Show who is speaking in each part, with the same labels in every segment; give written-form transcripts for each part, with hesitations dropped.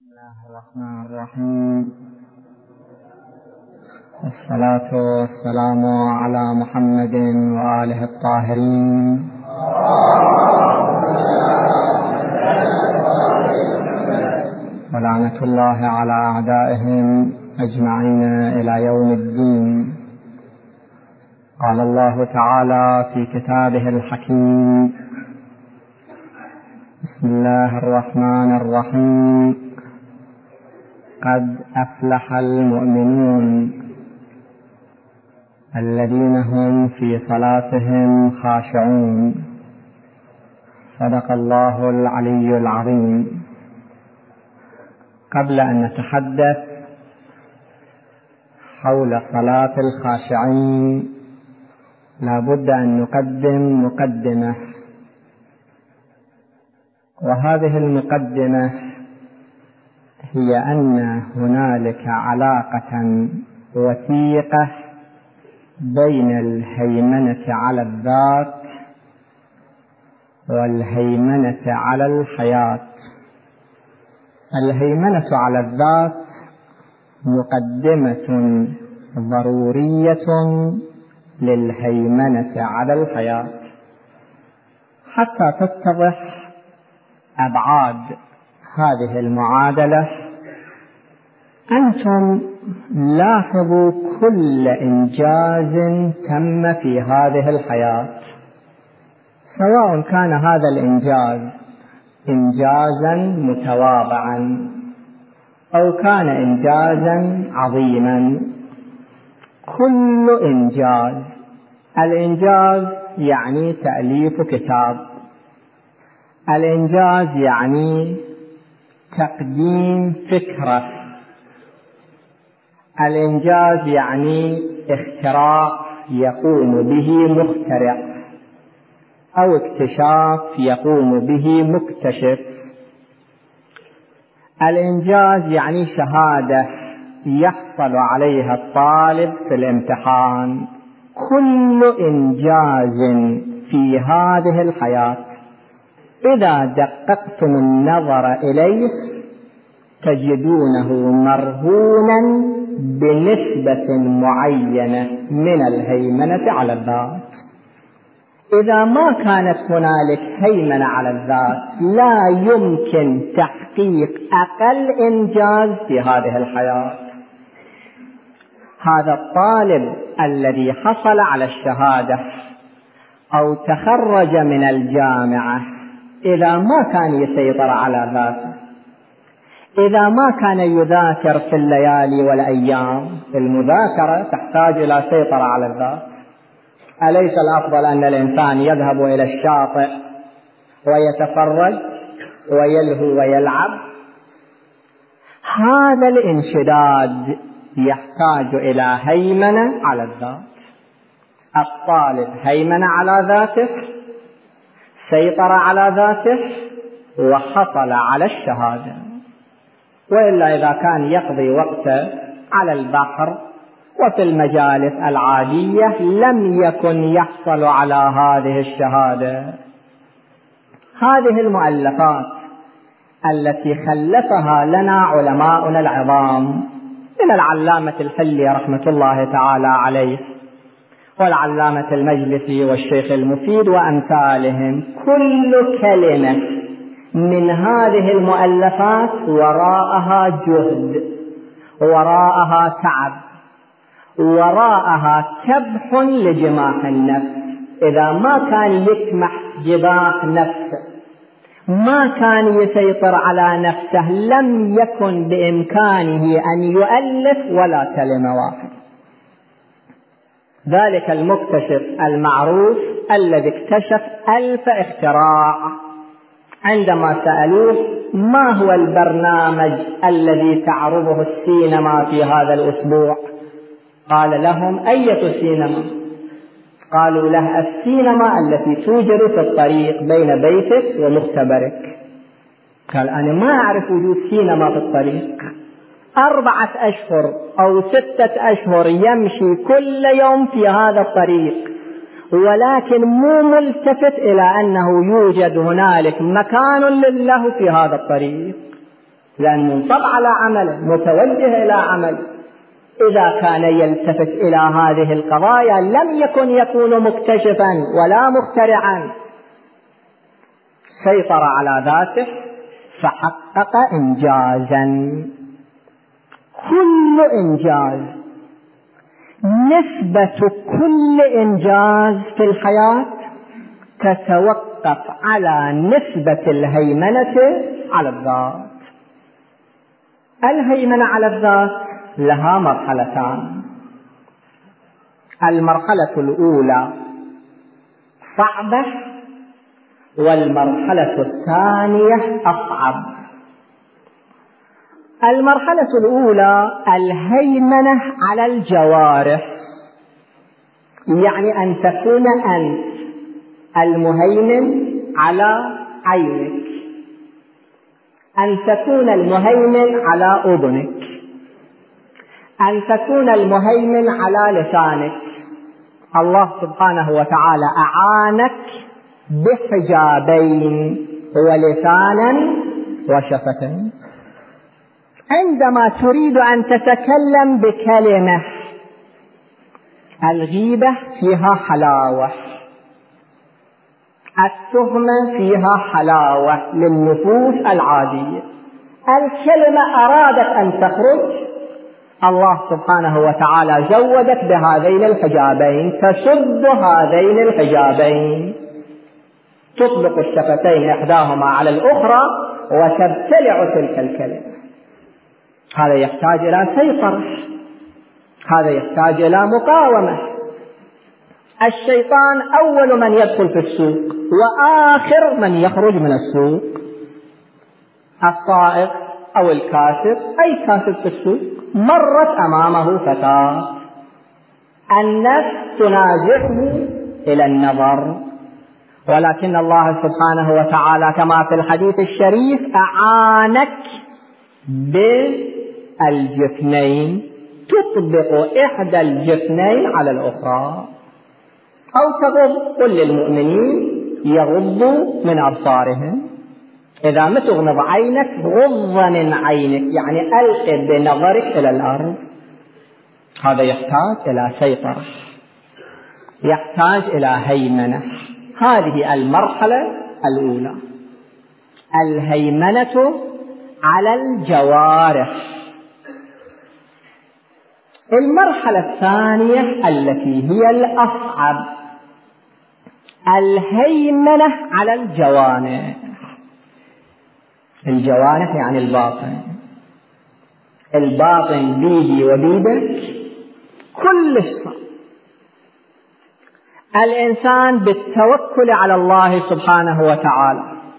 Speaker 1: بسم الله الرحمن الرحيم. الصلاة والسلام على محمد وآله الطاهرين ولعنة الله على أعدائهم أجمعين إلى يوم الدين. قال الله تعالى في كتابه الحكيم: بسم الله الرحمن الرحيم. قد أفلح المؤمنون الذين هم في صلاتهم خاشعون. صدق الله العلي العظيم. قبل أن نتحدث حول صلاة الخاشعين لا بد أن نقدم مقدمة، وهذه المقدمة هي أن هنالك علاقة وثيقة بين الهيمنة على الذات والهيمنة على الحياة. الهيمنة على الذات مقدمة ضرورية للهيمنة على الحياة. حتى تتضح أبعاد هذه المعادلة، أنتم لاحظوا كل إنجاز تم في هذه الحياة، سواء كان هذا الإنجاز إنجازا متواضعا أو كان إنجازا عظيما. كل إنجاز، الإنجاز يعني تأليف كتاب، الإنجاز يعني تقديم فكرة، الإنجاز يعني اختراع يقوم به مخترع أو اكتشاف يقوم به مكتشف. الإنجاز يعني شهادة يحصل عليها الطالب في الامتحان. كل إنجاز في هذه الحياة إذا دققتم النظر إليه تجدونه مرهونا بنسبة معينة من الهيمنة على الذات. إذا ما كانت هنالك هيمنة على الذات لا يمكن تحقيق أقل إنجاز في هذه الحياة. هذا الطالب الذي حصل على الشهادة أو تخرج من الجامعة إذا ما كان يسيطر على ذاته، إذا ما كان يذاكر في الليالي والأيام، المذاكرة تحتاج إلى سيطرة على الذات. أليس الأفضل أن الإنسان يذهب إلى الشاطئ ويتفرج ويلهو ويلعب؟ هذا الانشداد يحتاج إلى هيمنة على الذات. الطالب هيمنة على ذاته، سيطر على ذاته وحصل على الشهادة. وإلا إذا كان يقضي وقته على البحر وفي المجالس العادية لم يكن يحصل على هذه الشهادة. هذه المؤلفات التي خلفها لنا علماؤنا العظام من العلامة الحلي رحمة الله تعالى عليه والعلامة المجلسي والشيخ المفيد وأمثالهم، كل كلمة من هذه المؤلفات وراءها جهد، وراءها تعب، وراءها كبح لجماح النفس. إذا ما كان يكمح جماح نفسه، ما كان يسيطر على نفسه، لم يكن بإمكانه أن يؤلف ولا كلمة واحدة. ذلك المكتشف المعروف الذي اكتشف 1000 اختراع، عندما سألوه ما هو البرنامج الذي تعرضه السينما في هذا الأسبوع، قال لهم: أية سينما؟ قالوا له: السينما التي توجد في الطريق بين بيتك ومختبرك. قال: أنا ما أعرف وجود سينما في الطريق. 4 أشهر أو 6 أشهر يمشي كل يوم في هذا الطريق، ولكن مو ملتفت إلى أنه يوجد هنالك مكان له في هذا الطريق. لأن منصب على عمله، متوجه إلى عمل. إذا كان يلتفت إلى هذه القضايا لم يكون مكتشفا ولا مخترعا، سيطر على ذاته فحقق إنجازا. كل إنجاز، نسبة كل إنجاز في الحياة تتوقف على نسبة الهيمنة على الذات. الهيمنة على الذات لها مرحلتان. المرحلة الأولى صعبة، والمرحلة الثانية أصعب. المرحلة الأولى الهيمنة على الجوارح، يعني أن تكون أنت المهيمن على عينك، أن تكون المهيمن على أذنك، أن تكون المهيمن على لسانك. الله سبحانه وتعالى أعانك بحجابين، ولسانا وشفتين. عندما تريد أن تتكلم بكلمة، الغيبة فيها حلاوة، التهمة فيها حلاوة للنفوس العادية. الكلمة أرادت أن تخرج، الله سبحانه وتعالى زودك بهذين الحجابين، تسد هذين الحجابين، تطلق الشفتين إحداهما على الأخرى وتبتلع تلك الكلمة. هذا يحتاج إلى سيطرة، هذا يحتاج إلى مقاومة. الشيطان أول من يدخل في السوق وآخر من يخرج من السوق. الصائغ أو الكاسب، أي كاسب في السوق، مرت أمامه فتاة، النفس تنازعه إلى النظر، ولكن الله سبحانه وتعالى كما في الحديث الشريف أعانك بالجفنين، تطبق إحدى الجفنين على الأخرى، أو تغض. قل للمؤمنين يغضوا من أبصارهم، إذا ما تغمض عينك غض من عينك، يعني ألق بنظرك إلى الأرض. هذا يحتاج إلى سيطرة، يحتاج إلى هيمنة. هذه المرحلة الأولى، الهيمنة على الجوارح. المرحلة الثانية التي هي الأصعب، الهيمنة على الجوانح. الجوانح يعني الباطن، الباطن بيدي وبيدك كل شيء. الإنسان بالتوكل على الله سبحانه وتعالى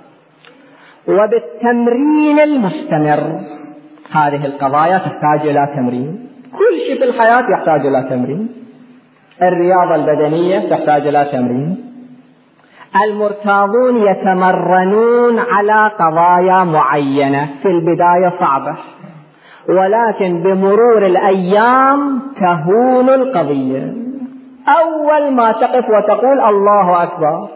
Speaker 1: وبالتمرين المستمر، هذه القضايا تحتاج إلى تمرين. كل شيء في الحياة يحتاج إلى تمرين. الرياضة البدنية تحتاج إلى تمرين. المرتاضون يتمرنون على قضايا معينة، في البداية صعبة، ولكن بمرور الأيام تهون القضية. أول ما تقف وتقول الله أكبر،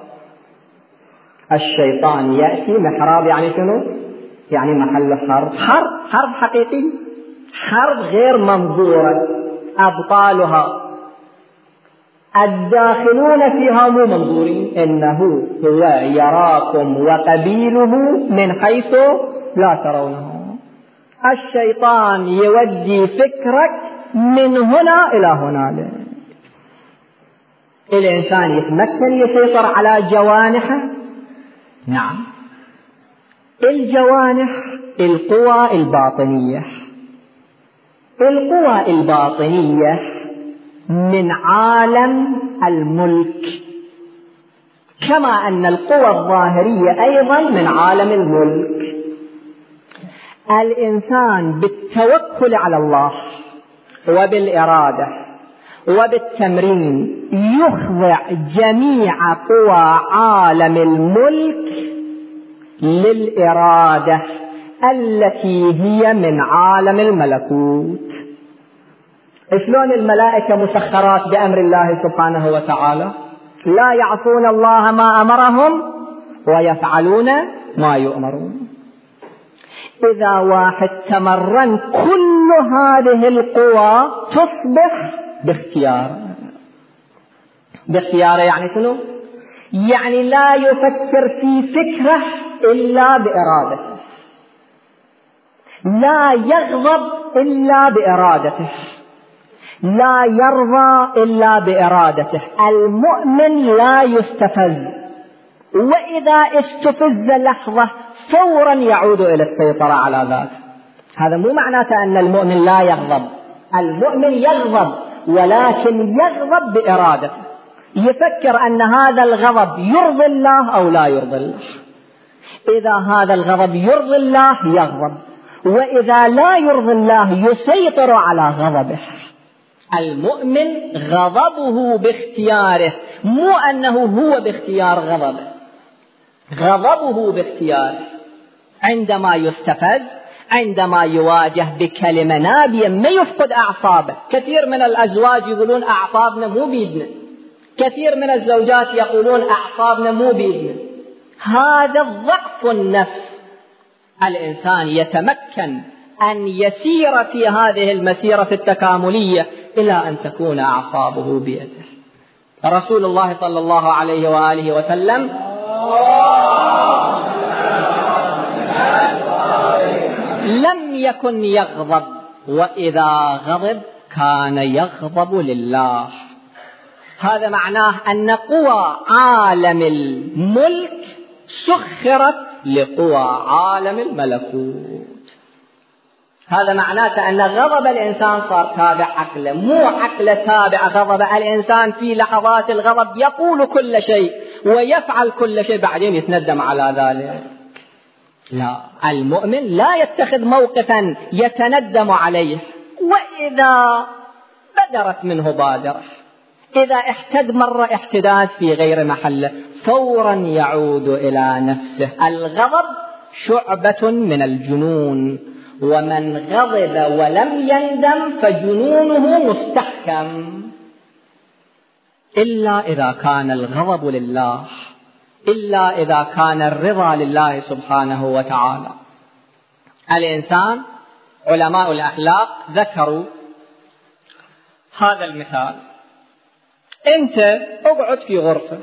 Speaker 1: الشيطان يأتي محراب، يعني شنو؟ يعني محل حرب، حرب حقيقي، حرب غير منظورة، أبطالها الداخلون فيها مو منظورين، إنه هو يراكم وقبيله من حيث لا ترونه. الشيطان يودي فكرك من هنا إلى هنالك. الإنسان يتمكن يسيطر على جوانحه. نعم، الجوانح القوى الباطنية. القوى الباطنية من عالم الملك، كما أن القوى الظاهرية أيضا من عالم الملك. الإنسان بالتوكل على الله وبالإرادة وبالتمرين يخضع جميع قوى عالم الملك للإرادة التي هي من عالم الملكوت. شلون الملائكة مسخرات بأمر الله سبحانه وتعالى، لا يعصون الله ما أمرهم ويفعلون ما يؤمرون. إذا واحد تمرن كل هذه القوى تصبح باختياره. يعني شنو؟ يعني لا يفكر في فكرة إلا بإرادته، لا يغضب إلا بإرادته، لا يرضى إلا بإرادته. المؤمن لا يستفز، وإذا استفز لحظة فورا يعود إلى السيطرة على ذاته. هذا مو معناته أن المؤمن لا يغضب، المؤمن يغضب ولكن يغضب بإرادته، يفكر أن هذا الغضب يرضي الله أو لا يرضي الله. إذا هذا الغضب يرضي الله يغضب، وإذا لا يرضي الله يسيطر على غضبه. المؤمن غضبه باختياره، مو أنه هو باختيار غضبه، غضبه باختياره. عندما يستفز، عندما يواجه بكلمة نابية ما يفقد أعصابه. كثير من الأزواج يقولون أعصابنا مو بيدنا، كثير من الزوجات يقولون أعصابنا مو بيدنا. هذا ضعف النفس. الإنسان يتمكن أن يسير في هذه المسيرة التكاملية إلى أن تكون أعصابه بيده. رسول الله صلى الله عليه وآله وسلم لم يكن يغضب، وإذا غضب كان يغضب لله. هذا معناه أن قوى عالم الملك سخرت لقوى عالم الملكوت. هذا معناته أن غضب الإنسان صار تابع عقله، مو عقله تابع غضب. الإنسان في لحظات الغضب يقول كل شيء ويفعل كل شيء، بعدين يتندم على ذلك. لا، المؤمن لا يتخذ موقفا يتندم عليه، وإذا بدرت منه بادرة، إذا احتد مرة احتداد في غير محله، فورا يعود إلى نفسه. الغضب شعبة من الجنون، ومن غضب ولم يندم فجنونه مستحكم. إلا إذا كان الغضب لله، إلا إذا كان الرضا لله سبحانه وتعالى. الإنسان، علماء الأخلاق ذكروا هذا المثال. أنت اقعد في غرفة،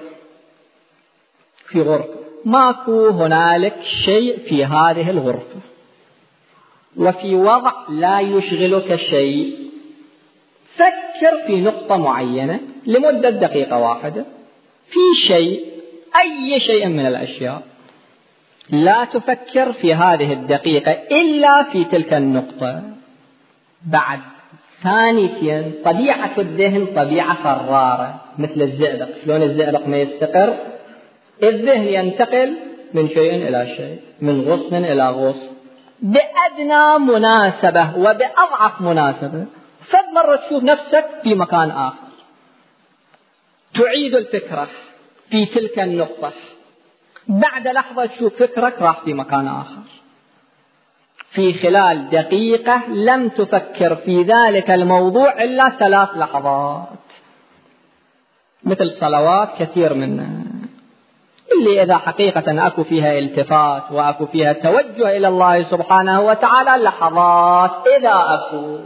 Speaker 1: ماكو هنالك شيء في هذه الغرفة، وفي وضع لا يشغلك شيء. فكر في نقطة معينة لمدة دقيقة واحدة في شيء، أي شيء من الأشياء. لا تفكر في هذه الدقيقة إلا في تلك النقطة. بعد ثانيتين طبيعة الذهن طبيعة فرارة مثل الزئبق. شلون الزئبق ما يستقر؟ الذهن ينتقل من شيء إلى شيء، من غصن إلى غصن، بأدنى مناسبة وبأضعف مناسبة. فمرة تشوف نفسك في مكان آخر، تعيد الفكرة في تلك النقطة، بعد لحظة تشوف فكرك راح في مكان آخر. في خلال دقيقة لم تفكر في ذلك الموضوع إلا 3 لحظات. مثل صلوات كثير منها اللي إذا حقيقة أكو فيها التفات وأكو فيها توجه إلى الله سبحانه وتعالى لحظات، إذا أكو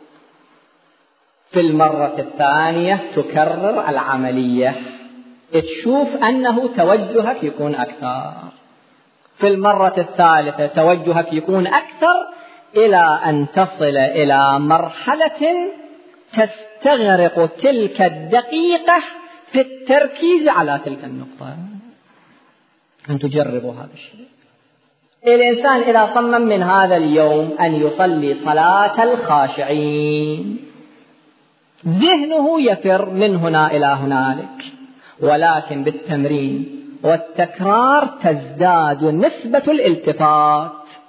Speaker 1: في المرة الثانية تكرر العملية، تشوف أنه توجهك يكون أكثر. في المرة الثالثة توجهك يكون أكثر، إلى أن تصل إلى مرحلة تستغرق تلك الدقيقة في التركيز على تلك النقطة. أن تجربوا هذا الشيء. الإنسان إذا صمم من هذا اليوم أن يصلي صلاة الخاشعين، ذهنه يفر من هنا إلى هنالك، ولكن بالتمرين والتكرار تزداد نسبة الالتفات،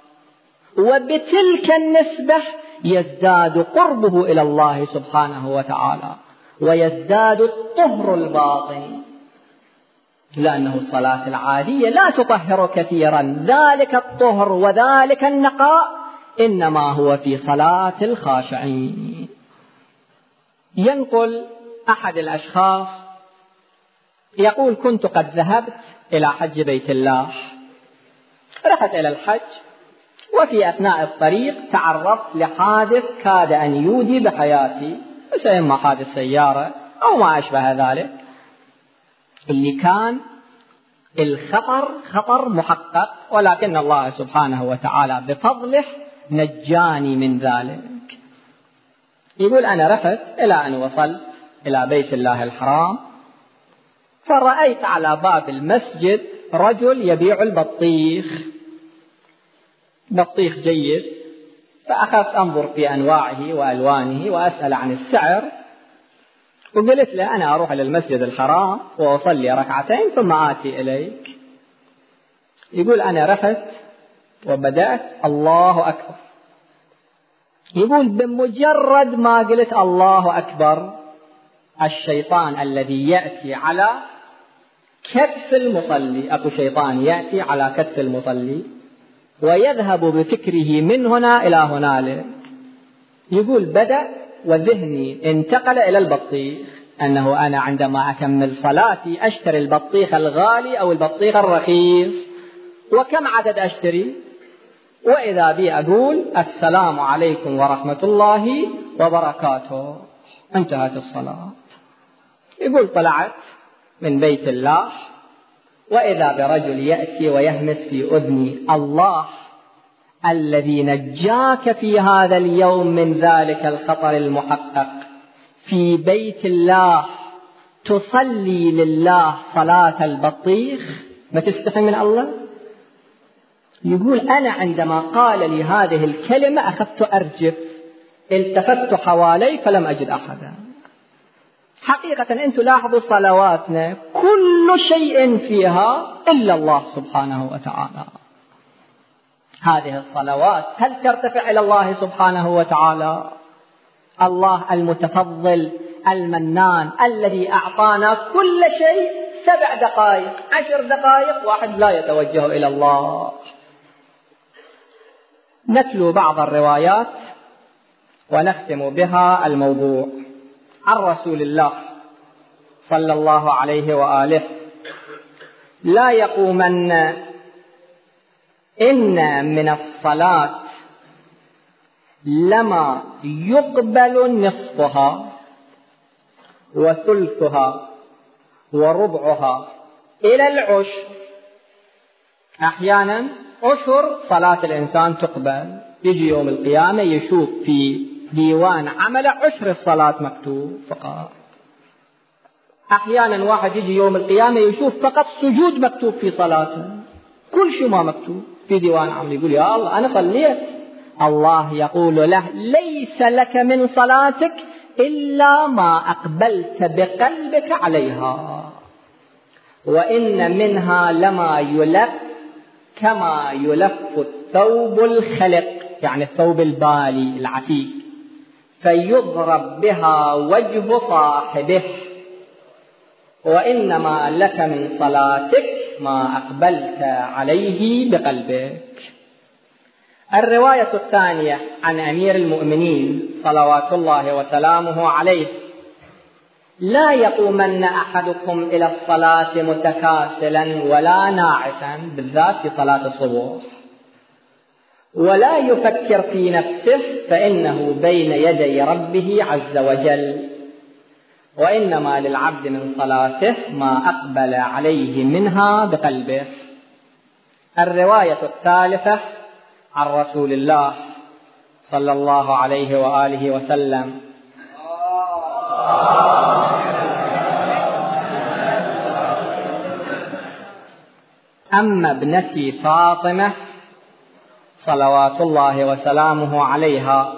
Speaker 1: وبتلك النسبة يزداد قربه إلى الله سبحانه وتعالى، ويزداد الطهر الباطني. لأنه الصلاة العادية لا تطهر كثيرا، ذلك الطهر وذلك النقاء إنما هو في صلاة الخاشعين. ينقل أحد الأشخاص يقول: كنت قد ذهبت إلى حج بيت الله، رحت إلى الحج وفي أثناء الطريق تعرضت لحادث كاد أن يودي بحياتي، إما حادث سيارة أو ما أشبه ذلك، اللي كان الخطر خطر محقق، ولكن الله سبحانه وتعالى بفضله نجاني من ذلك. يقول أنا رحت إلى أن وصلت إلى بيت الله الحرام، فرأيت على باب المسجد رجل يبيع البطيخ، بطيخ جيد، فأخذت أنظر في أنواعه وألوانه وأسأل عن السعر، وقلت له أنا أروح إلى المسجد الحرام وأصلي ركعتين ثم آتي إليك. يقول أنا رحت وبدأت الله أكبر. يقول بمجرد ما قلت الله أكبر، الشيطان الذي يأتي على كتف المصلي، أكو شيطان يأتي على كتف المصلي ويذهب بفكره من هنا إلى هنالك. يقول بدأ وذهني انتقل إلى البطيخ، أنه أنا عندما أكمل صلاتي أشتري البطيخ الغالي أو البطيخ الرخيص، وكم عدد أشتري، وإذا بي أقول السلام عليكم ورحمة الله وبركاته، انتهت الصلاة. يقول طلعت من بيت الله وإذا برجل يأتي ويهمس في أذني الله الذي نجاك في هذا اليوم من ذلك الخطر المحقق في بيت الله تصلي لله صلاة البطيخ، ما تستحي من الله؟ يقول أنا عندما قال لي هذه الكلمة أخذت أرجف، التفت حوالي فلم أجد أحدا. حقيقة أنتم لاحظوا صلواتنا كل شيء فيها إلا الله سبحانه وتعالى. هذه الصلوات هل ترتفع إلى الله سبحانه وتعالى؟ الله المتفضل المنان الذي أعطانا كل شيء 7 دقائق 10 دقائق واحد لا يتوجه إلى الله. نتلو بعض الروايات ونختم بها الموضوع. عن رسول الله صلى الله عليه وآله: لا يقومن إن من الصلاة لما يقبل نصفها وثلثها وربعها إلى العشر. أحيانا عشر صلاة الإنسان تقبل، يجي يوم القيامة يشوف في ديوان عمل 10 الصلاة مكتوب فقط. أحيانا واحد يجي يوم القيامة يشوف فقط سجود مكتوب في صلاته، كل شيء ما مكتوب في ديوان عمل. يقول يا الله أنا صليت. الله يقول له ليس لك من صلاتك إلا ما أقبلت بقلبك عليها، وإن منها لما يلف كما يلف الثوب الخلق، يعني الثوب البالي العتيق، فيضرب بها وجه صاحبه، وإنما لك من صلاتك ما أقبلت عليه بقلبك. الرواية الثانية عن أمير المؤمنين صلوات الله وسلامه عليه: لا يقومن أحدكم إلى الصلاة متكاسلا ولا ناعسا، بالذات في صلاة الصبح، ولا يفكر في نفسه فإنه بين يدي ربه عز وجل، وإنما للعبد من صلاته ما أقبل عليه منها بقلبه. الرواية الثالثة عن رسول الله صلى الله عليه وآله وسلم: أما ابنتي فاطمة صلوات الله وسلامه عليها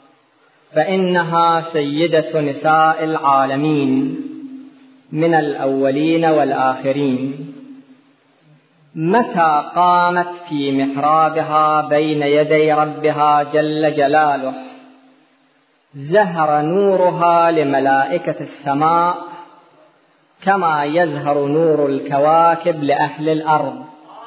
Speaker 1: فإنها سيدة نساء العالمين من الأولين والآخرين، متى قامت في محرابها بين يدي ربها جل جلاله زهر نورها لملائكة السماء كما يزهر نور الكواكب لأهل الأرض.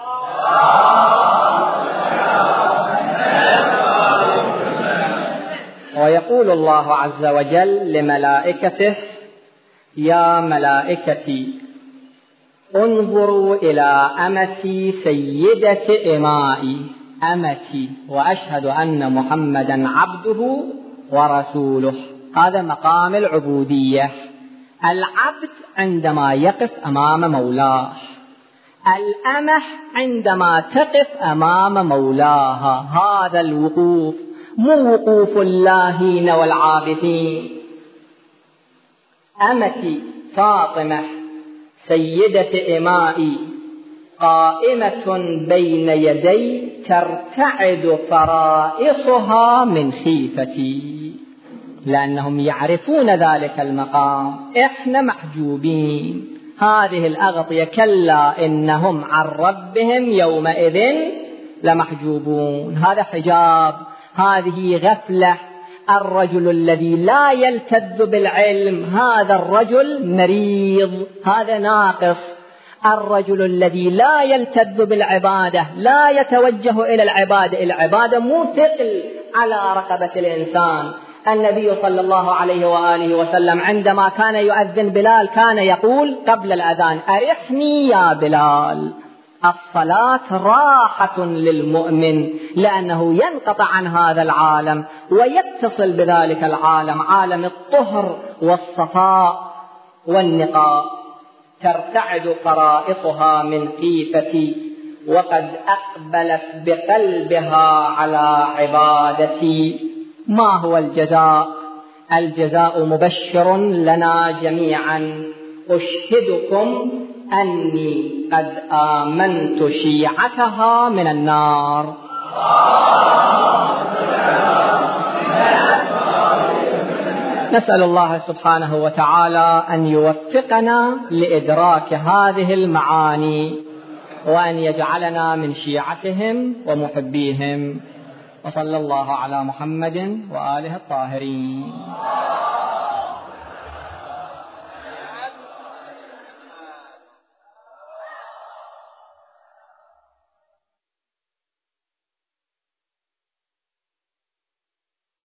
Speaker 1: ويقول الله عز وجل لملائكته: يا ملائكتي انظروا إلى أمتي سيدة إمائي، أمتي وأشهد أن محمدا عبده ورسوله. هذا مقام العبودية. العبد عندما يقف أمام مولاه، الأمة عندما تقف أمام مولاها. هذا الوقوف مو وقوف اللاهين والعابثين. أمتي فاطمة سيدة إمائي قائمة بين يدي ترتعد فرائصها من خيفتي، لأنهم يعرفون ذلك المقام. إحنا محجوبين. هذه الأغطية كلا إنهم عن ربهم يومئذ لمحجوبون. هذا حجاب، هذه غفلة. الرجل الذي لا يلتذ بالعلم هذا الرجل مريض، هذا ناقص. الرجل الذي لا يلتذ بالعبادة، لا يتوجه إلى العبادة، العبادة مو ثقل على رقبة الإنسان. النبي صلى الله عليه وآله وسلم عندما كان يؤذن بلال كان يقول قبل الأذان: أرحني يا بلال. الصلاة راحة للمؤمن، لأنه ينقطع عن هذا العالم ويتصل بذلك العالم، عالم الطهر والصفاء والنقاء. ترتعد فرائصها من خيفتي وقد أقبلت بقلبها على عبادتي. ما هو الجزاء؟ الجزاء مبشر لنا جميعا. أشهدكم أني قد آمنت شيعتها من النار. نسأل الله سبحانه وتعالى أن يوفقنا لإدراك هذه المعاني، وأن يجعلنا من شيعتهم ومحبيهم. وصلى الله على محمد وآله الطاهرين.